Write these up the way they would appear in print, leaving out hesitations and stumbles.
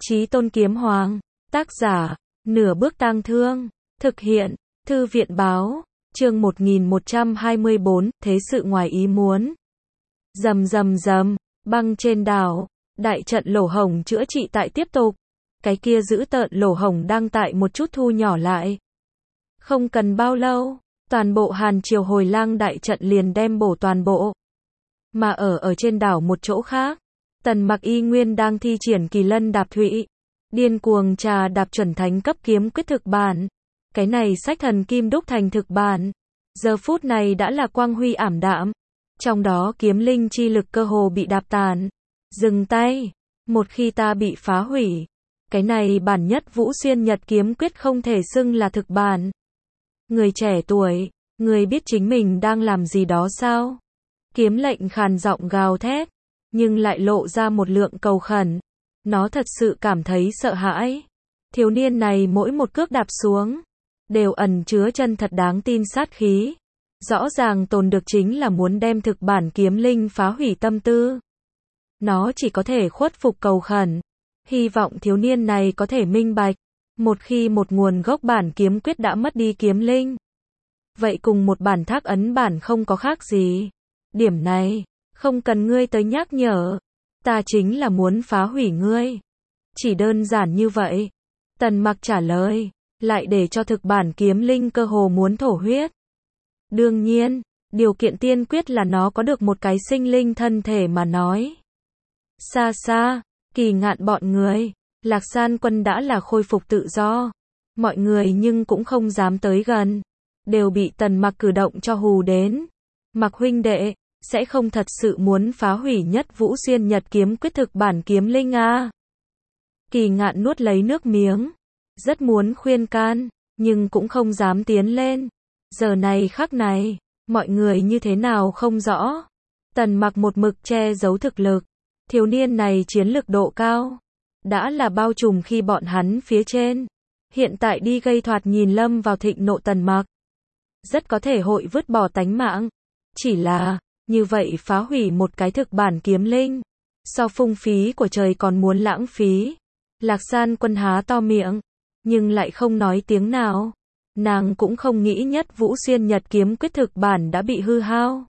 Chí Tôn Kiếm Hoàng, tác giả, Nửa Bước Tang Thương, thực hiện, Thư viện báo, chương 1124, thế sự ngoài ý muốn. Rầm rầm rầm, băng trên đảo, đại trận lỗ hổng chữa trị tại tiếp tục. Cái kia giữ tợn lỗ hổng đang tại một chút thu nhỏ lại. Không cần bao lâu, toàn bộ Hàn Triều Hồi Lang đại trận liền đem bổ toàn bộ. Mà ở trên đảo một chỗ khác, Tần Mặc y nguyên đang thi triển Kỳ Lân Đạp Thụy, điên cuồng trà đạp chuẩn thánh cấp kiếm quyết thực bản. Cái này sách thần kim đúc thành thực bản, giờ phút này đã là quang huy ảm đạm, trong đó kiếm linh chi lực cơ hồ bị đạp tàn. Dừng tay, một khi ta bị phá hủy, cái này bản nhất Vũ Xuyên Nhật kiếm quyết không thể xưng là thực bản. Người trẻ tuổi, người biết chính mình đang làm gì đó sao? Kiếm lệnh khàn giọng gào thét, nhưng lại lộ ra một lượng cầu khẩn. Nó thật sự cảm thấy sợ hãi. Thiếu niên này mỗi một cước đạp xuống, đều ẩn chứa chân thật đáng tin sát khí. Rõ ràng tồn được chính là muốn đem thực bản kiếm linh phá hủy tâm tư. Nó chỉ có thể khuất phục cầu khẩn. Hy vọng thiếu niên này có thể minh bạch. Một khi một nguồn gốc bản kiếm quyết đã mất đi kiếm linh, vậy cùng một bản thác ấn bản không có khác gì. Điểm này, không cần ngươi tới nhắc nhở. Ta chính là muốn phá hủy ngươi. Chỉ đơn giản như vậy. Tần Mặc trả lời, lại để cho thực bản kiếm linh cơ hồ muốn thổ huyết. Đương nhiên, điều kiện tiên quyết là nó có được một cái sinh linh thân thể mà nói. Xa xa, Kỳ Ngạn bọn người, Lạc San Quân đã là khôi phục tự do. Mọi người nhưng cũng không dám tới gần. Đều bị Tần Mặc cử động cho hù đến. Mặc huynh đệ, sẽ không thật sự muốn phá hủy nhất Vũ Xuyên Nhật kiếm quyết thực bản kiếm linh à? Kỳ Ngạn nuốt lấy nước miếng. Rất muốn khuyên can, nhưng cũng không dám tiến lên. Giờ này khắc này, mọi người như thế nào không rõ. Tần Mặc một mực che giấu thực lực. Thiếu niên này chiến lực độ cao, đã là bao trùm khi bọn hắn phía trên. Hiện tại đi gây thoạt nhìn lâm vào thịnh nộ Tần Mặc, rất có thể hội vứt bỏ tánh mạng. Chỉ là, như vậy phá hủy một cái thực bản kiếm linh, so phung phí của trời còn muốn lãng phí. Lạc San Quân há to miệng, nhưng lại không nói tiếng nào. Nàng cũng không nghĩ nhất Vũ Xuyên Nhật kiếm quyết thực bản đã bị hư hao.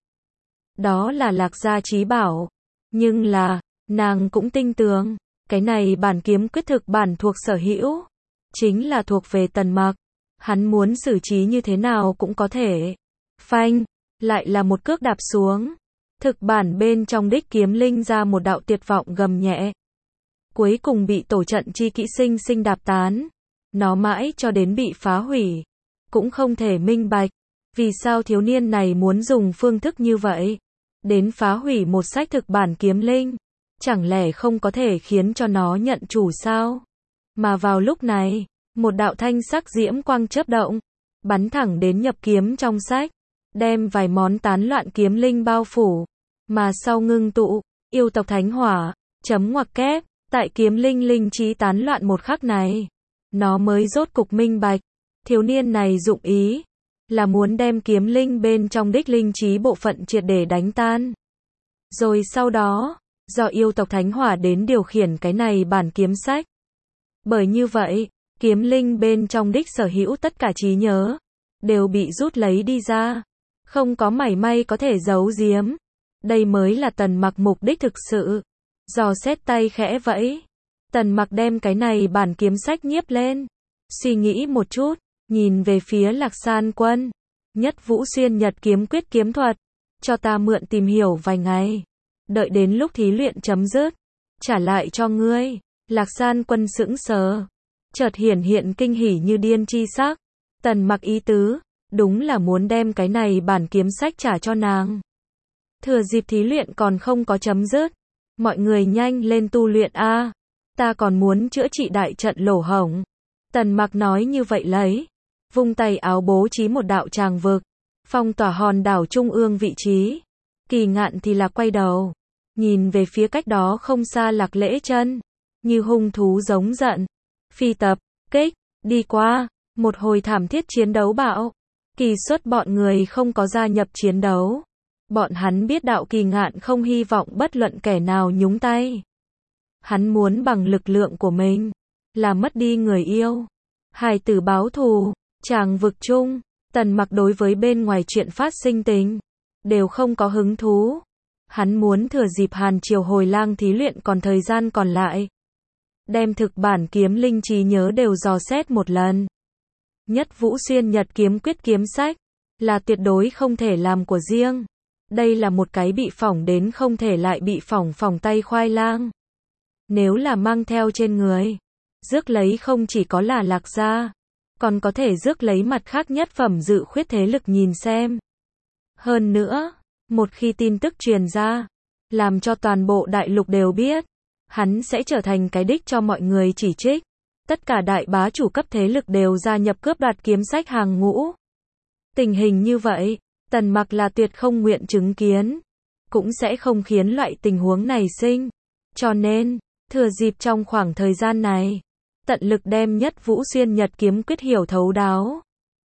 Đó là Lạc gia chí bảo. Nhưng là, nàng cũng tin tưởng, cái này bản kiếm quyết thực bản thuộc sở hữu, chính là thuộc về Tần Mặc. Hắn muốn xử trí như thế nào cũng có thể. Phanh, lại là một cước đạp xuống. Thực bản bên trong đích kiếm linh ra một đạo tuyệt vọng gầm nhẹ. Cuối cùng bị tổ trận chi kỹ sinh sinh đạp tán. Nó mãi cho đến bị phá hủy, cũng không thể minh bạch. Vì sao thiếu niên này muốn dùng phương thức như vậy, đến phá hủy một sách thực bản kiếm linh? Chẳng lẽ không có thể khiến cho nó nhận chủ sao? Mà vào lúc này, một đạo thanh sắc diễm quang chớp động, bắn thẳng đến nhập kiếm trong sách, đem vài món tán loạn kiếm linh bao phủ. Mà sau ngưng tụ, yêu tộc thánh hỏa, chấm ngoặc kép, tại kiếm linh linh trí tán loạn một khắc này, nó mới rốt cục minh bạch. Thiếu niên này dụng ý, là muốn đem kiếm linh bên trong đích linh trí bộ phận triệt để đánh tan. Rồi sau đó, do yêu tộc thánh hỏa đến điều khiển cái này bản kiếm sách. Bởi như vậy, kiếm linh bên trong đích sở hữu tất cả trí nhớ, đều bị rút lấy đi ra. Không có mảy may có thể giấu giếm. Đây mới là Tần Mặc mục đích thực sự. Dò xét tay khẽ vẫy, Tần Mặc đem cái này bản kiếm sách nhiếp lên. Suy nghĩ một chút, nhìn về phía Lạc San Quân. Nhất Vũ Xuyên Nhật kiếm quyết kiếm thuật, cho ta mượn tìm hiểu vài ngày. Đợi đến lúc thí luyện chấm dứt, trả lại cho ngươi. Lạc San Quân sững sờ, chợt hiện kinh hỉ như điên chi sắc. Tần Mặc ý tứ, đúng là muốn đem cái này bản kiếm sách trả cho nàng. Thừa dịp thí luyện còn không có chấm dứt, mọi người nhanh lên tu luyện a. Ta còn muốn chữa trị đại trận lỗ hổng. Tần Mặc nói như vậy lấy, vung tay áo bố trí một đạo tràng vực, phong tỏa hòn đảo trung ương vị trí. Kỳ Ngạn thì là quay đầu, nhìn về phía cách đó không xa Lạc Lễ Chân, như hung thú giống giận, phi tập, kích, đi qua. Một hồi thảm thiết chiến đấu bạo. Kỳ Xuất bọn người không có gia nhập chiến đấu. Bọn hắn biết đạo Kỳ Ngạn không hy vọng bất luận kẻ nào nhúng tay. Hắn muốn bằng lực lượng của mình, là mất đi người yêu. Hài tử báo thù, tràng vực chung, Tần Mặc đối với bên ngoài chuyện phát sinh tình, đều không có hứng thú. Hắn muốn thừa dịp Hàn Triều hồi lang thí luyện còn thời gian còn lại, đem thực bản kiếm linh trí nhớ đều dò xét một lần. Nhất Vũ Xuyên Nhật kiếm quyết kiếm sách, là tuyệt đối không thể làm của riêng. Đây là một cái bị phỏng đến không thể lại bị phỏng tay khoai lang. Nếu là mang theo trên người, rước lấy không chỉ có là Lạc Gia, còn có thể rước lấy mặt khác nhất phẩm dự khuyết thế lực nhìn xem. Hơn nữa, một khi tin tức truyền ra, làm cho toàn bộ đại lục đều biết, hắn sẽ trở thành cái đích cho mọi người chỉ trích. Tất cả đại bá chủ cấp thế lực đều gia nhập cướp đoạt kiếm sách hàng ngũ. Tình hình như vậy, Tần Mặc là tuyệt không nguyện chứng kiến, cũng sẽ không khiến loại tình huống này sinh. Cho nên, thừa dịp trong khoảng thời gian này, tận lực đem Nhất Vũ Xuyên Nhật kiếm quyết hiểu thấu đáo.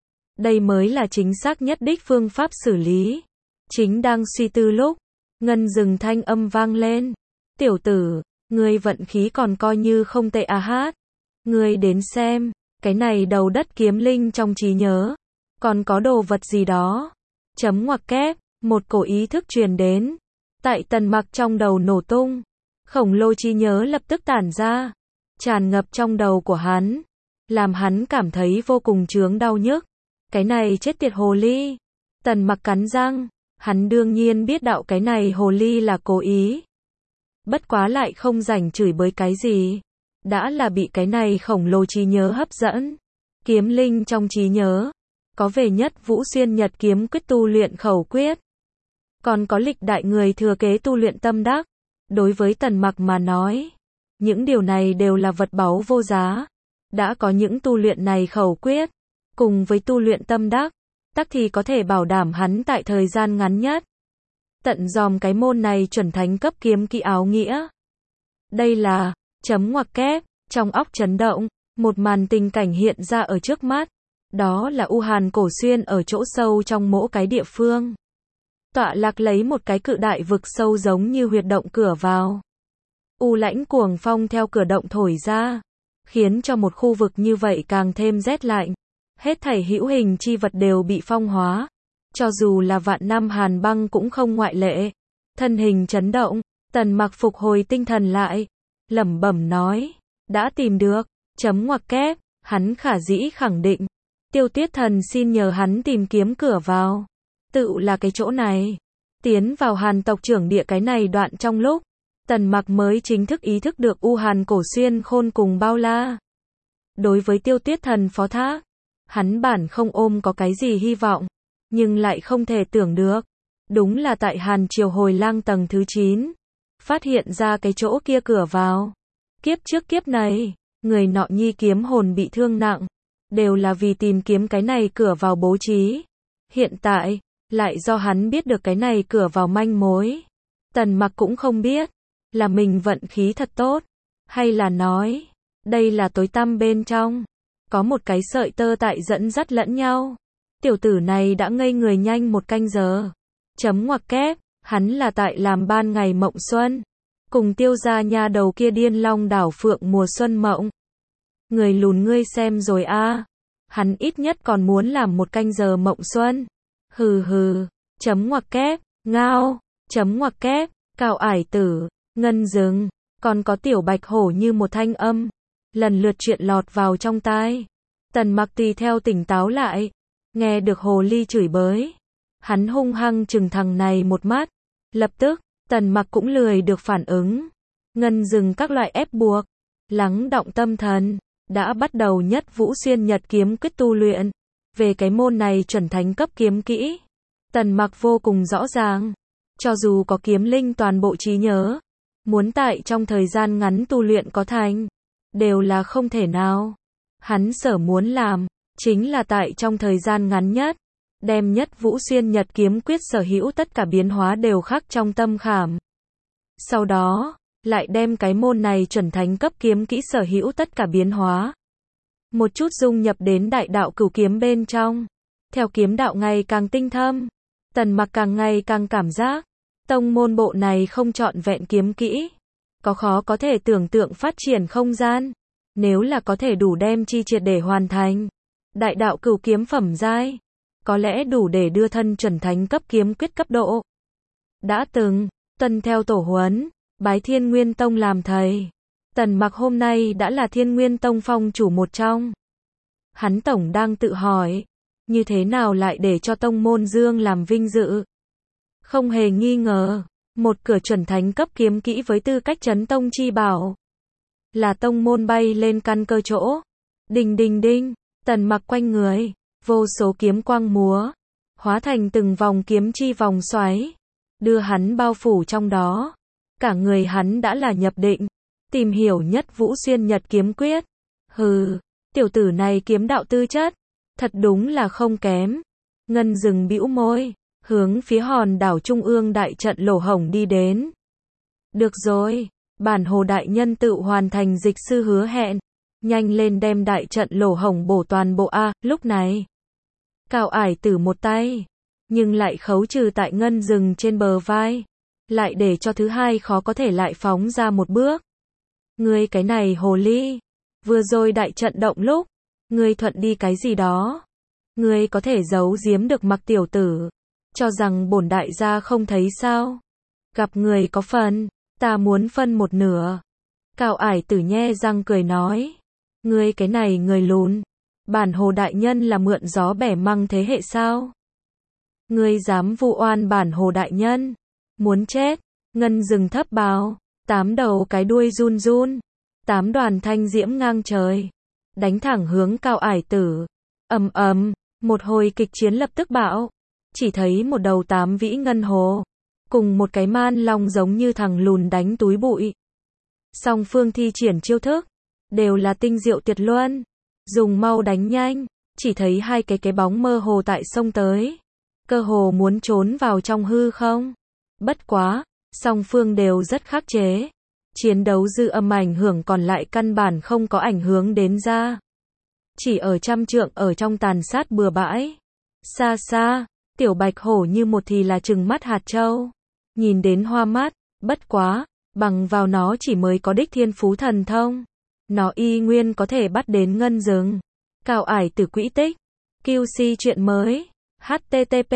Đây mới là chính xác nhất đích phương pháp xử lý. Chính đang suy tư lúc, Ngân Dừng thanh âm vang lên. Tiểu tử, ngươi vận khí còn coi như không tệ à hát. Ngươi đến xem, cái này đầu đất kiếm linh trong trí nhớ, còn có đồ vật gì đó. Chấm ngoặc kép, một cổ ý thức truyền đến. Tại Tần Mặc trong đầu nổ tung, khổng lồ trí nhớ lập tức tản ra, tràn ngập trong đầu của hắn, làm hắn cảm thấy vô cùng chướng đau nhức. Cái này chết tiệt hồ ly. Tần Mặc cắn răng, hắn đương nhiên biết đạo cái này hồ ly là cố ý. Bất quá lại không rảnh chửi bới cái gì. Đã là bị cái này khổng lồ trí nhớ hấp dẫn. Kiếm linh trong trí nhớ, có về Nhất Vũ Xuyên Nhật kiếm quyết tu luyện khẩu quyết. Còn có lịch đại người thừa kế tu luyện tâm đắc. Đối với Tần Mặc mà nói, những điều này đều là vật báu vô giá. Đã có những tu luyện này khẩu quyết, cùng với tu luyện tâm đắc, tắc thì có thể bảo đảm hắn tại thời gian ngắn nhất tận dòm cái môn này chuẩn thánh cấp kiếm kỹ áo nghĩa. Đây là, chấm ngoặc kép, trong óc chấn động, một màn tình cảnh hiện ra ở trước mắt. Đó là U Hàn Cổ Xuyên ở chỗ sâu trong mỗi cái địa phương. Tọa lạc lấy một cái cự đại vực sâu giống như huyệt động cửa vào. U lãnh cuồng phong theo cửa động thổi ra, khiến cho một khu vực như vậy càng thêm rét lạnh. Hết thảy hữu hình chi vật đều bị phong hóa. Cho dù là vạn năm hàn băng cũng không ngoại lệ. Thân hình chấn động, Tần Mặc phục hồi tinh thần lại, lẩm bẩm nói, đã tìm được, chấm ngoặc kép, hắn khả dĩ khẳng định. Tiêu Tuyết Thần xin nhờ hắn tìm kiếm cửa vào. Tự là cái chỗ này. Tiến vào Hàn tộc trưởng địa cái này đoạn trong lúc, Tần Mặc mới chính thức ý thức được U Hàn Cổ Xuyên khôn cùng bao la. Đối với Tiêu Tuyết Thần phó thác, hắn bản không ôm có cái gì hy vọng, nhưng lại không thể tưởng được. Đúng là tại Hàn Triều hồi lang tầng thứ 9, phát hiện ra cái chỗ kia cửa vào. Kiếp trước kiếp này, người nọ nhi kiếm hồn bị thương nặng, đều là vì tìm kiếm cái này cửa vào bố trí. Hiện tại, lại do hắn biết được cái này cửa vào manh mối. Tần Mặc cũng không biết, là mình vận khí thật tốt, hay là nói, đây là tối tăm bên trong, có một cái sợi tơ tại dẫn dắt lẫn nhau. Tiểu tử này đã ngây người nhanh một canh giờ. Chấm ngoặc kép, hắn là tại làm ban ngày mộng xuân, cùng Tiêu gia nha đầu kia điên long đảo phượng mùa xuân mộng. Người lùn ngươi xem rồi a, hắn ít nhất còn muốn làm một canh giờ mộng xuân. Hừ hừ, chấm ngoặc kép, ngao, chấm ngoặc kép, Cao Ải Tử, Ngân Dừng, còn có Tiểu Bạch Hổ như một thanh âm, lần lượt chuyện lọt vào trong tai. Tần Mặc tùy theo tỉnh táo lại, nghe được hồ ly chửi bới, hắn hung hăng chừng thằng này một mắt. Lập tức, Tần Mặc cũng lười được phản ứng. Ngân Dừng các loại ép buộc, lắng động tâm thần, đã bắt đầu Nhất Vũ Xuyên Nhật kiếm quyết tu luyện. Về cái môn này chuẩn thánh cấp kiếm kỹ, Tần Mặc vô cùng rõ ràng. Cho dù có kiếm linh toàn bộ trí nhớ, muốn tại trong thời gian ngắn tu luyện có thành, đều là không thể nào. Hắn sở muốn làm, chính là tại trong thời gian ngắn nhất, đem Nhất Vũ Xuyên Nhật kiếm quyết sở hữu tất cả biến hóa đều khắc trong tâm khảm. Sau đó, lại đem cái môn này chuẩn thánh cấp kiếm kỹ sở hữu tất cả biến hóa, một chút dung nhập đến đại đạo cửu kiếm bên trong. Theo kiếm đạo ngày càng tinh thâm, Tần Mặc càng ngày càng cảm giác, tông môn bộ này không trọn vẹn kiếm kỹ, có khó có thể tưởng tượng phát triển không gian. Nếu là có thể đủ đem chi triệt để hoàn thành. Đại đạo cửu kiếm phẩm giai. Có lẽ đủ để đưa thân chuẩn thánh cấp kiếm quyết cấp độ. Đã từng, tuân theo tổ huấn, bái Thiên Nguyên Tông làm thầy. Tần Mặc hôm nay đã là Thiên Nguyên Tông phong chủ một trong. Hắn tổng đang tự hỏi, như thế nào lại để cho tông môn dương làm vinh dự. Không hề nghi ngờ, một cửa chuẩn thánh cấp kiếm kỹ với tư cách chấn tông chi bảo. Là tông môn bay lên căn cơ chỗ. Đinh đinh đinh, Tần Mặc quanh người, vô số kiếm quang múa, hóa thành từng vòng kiếm chi vòng xoáy, đưa hắn bao phủ trong đó. Cả người hắn đã là nhập định, tìm hiểu nhất Vũ Xuyên Nhật kiếm quyết. Hừ, tiểu tử này kiếm đạo tư chất, thật đúng là không kém. Ngân Dừng bĩu môi, hướng phía hòn đảo trung ương đại trận lỗ hổng đi đến. Được rồi, bản hồ đại nhân tự hoàn thành dịch sư hứa hẹn. Nhanh lên đem đại trận lỗ hổng bổ toàn bộ a. Lúc này, Cao Ải Tử một tay, nhưng lại khấu trừ tại Ngân Dừng trên bờ vai, lại để cho thứ hai khó có thể lại phóng ra một bước. Ngươi cái này hồ ly, vừa rồi đại trận động lúc, ngươi thuận đi cái gì đó? Ngươi có thể giấu giếm được Mặc tiểu tử, cho rằng bổn đại gia không thấy sao? Gặp người có phần, ta muốn phân một nửa. Cao Ải Tử nhe răng cười nói, ngươi cái này người lùn, bản hồ đại nhân là mượn gió bẻ măng thế hệ sao? Ngươi dám vu oan bản hồ đại nhân, muốn chết. Ngân Dừng thấp báo, 8 đầu cái đuôi run run, 8 đoàn thanh diễm ngang trời, đánh thẳng hướng Cao Ải Tử. Ầm ầm, một hồi kịch chiến lập tức bạo, chỉ thấy một đầu 8 vĩ ngân hồ, cùng một cái man long giống như thằng lùn đánh túi bụi. Song phương thi triển chiêu thức, đều là tinh diệu tuyệt luân, dùng mau đánh nhanh, chỉ thấy hai cái bóng mơ hồ tại sông tới, cơ hồ muốn trốn vào trong hư không. Bất quá, song phương đều rất khắc chế, chiến đấu dư âm ảnh hưởng còn lại căn bản không có ảnh hưởng đến ra. Chỉ ở trăm trượng ở trong tàn sát bừa bãi. Xa xa, tiểu bạch hổ như một thì là trừng mắt hạt châu, nhìn đến hoa mắt. Bất quá, bằng vào nó chỉ mới có đích thiên phú thần thông, nó y nguyên có thể bắt đến Ngân Dừng. Cao Ải Tử quỹ tích. QC chuyện mới. http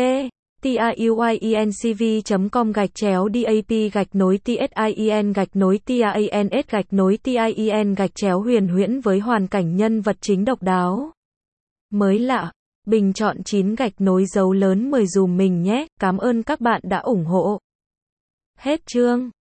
tiuyencv.com/dap-tin-tien-tien-huyền huyễn với hoàn cảnh nhân vật chính độc đáo. Mới lạ, bình chọn 9 dấu lớn 10 dùm mình nhé, cảm ơn các bạn đã ủng hộ. Hết chương.